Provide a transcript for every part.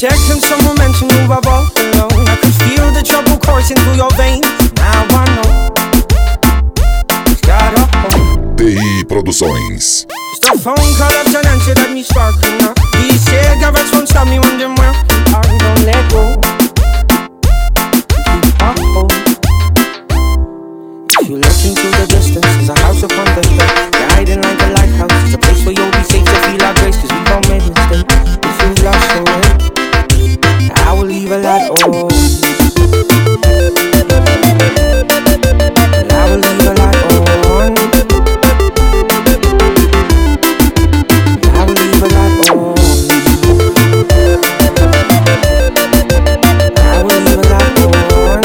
Second someone mentioned you were all alone. I could feel the trouble coursing through your veins. Now I know it's got a home. TI Produções. Just a phone call up to Nancy that me sparking up. These cigarettes won't stop me wondering where I don't let go. If you look into the distance, there's a house upon the hill, guiding like a lighthouse. It's a place where you'll be safe to feel our grace, cause we've all made mistakes. If you've lost your way, I will leave a light on. I will leave a light on. I will leave a light on. I will leave a light on.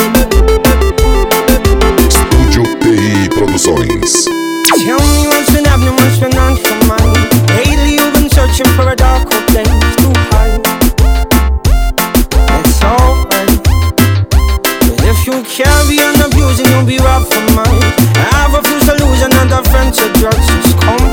Estúdio TI Produções. Tell me what's been happening, what's been on your mind. Lately you've been searching for a darker place to hide. That's alright, but if you carry on abusing, you'll be robbed for mine. I refuse to lose another friend to drugs. Just come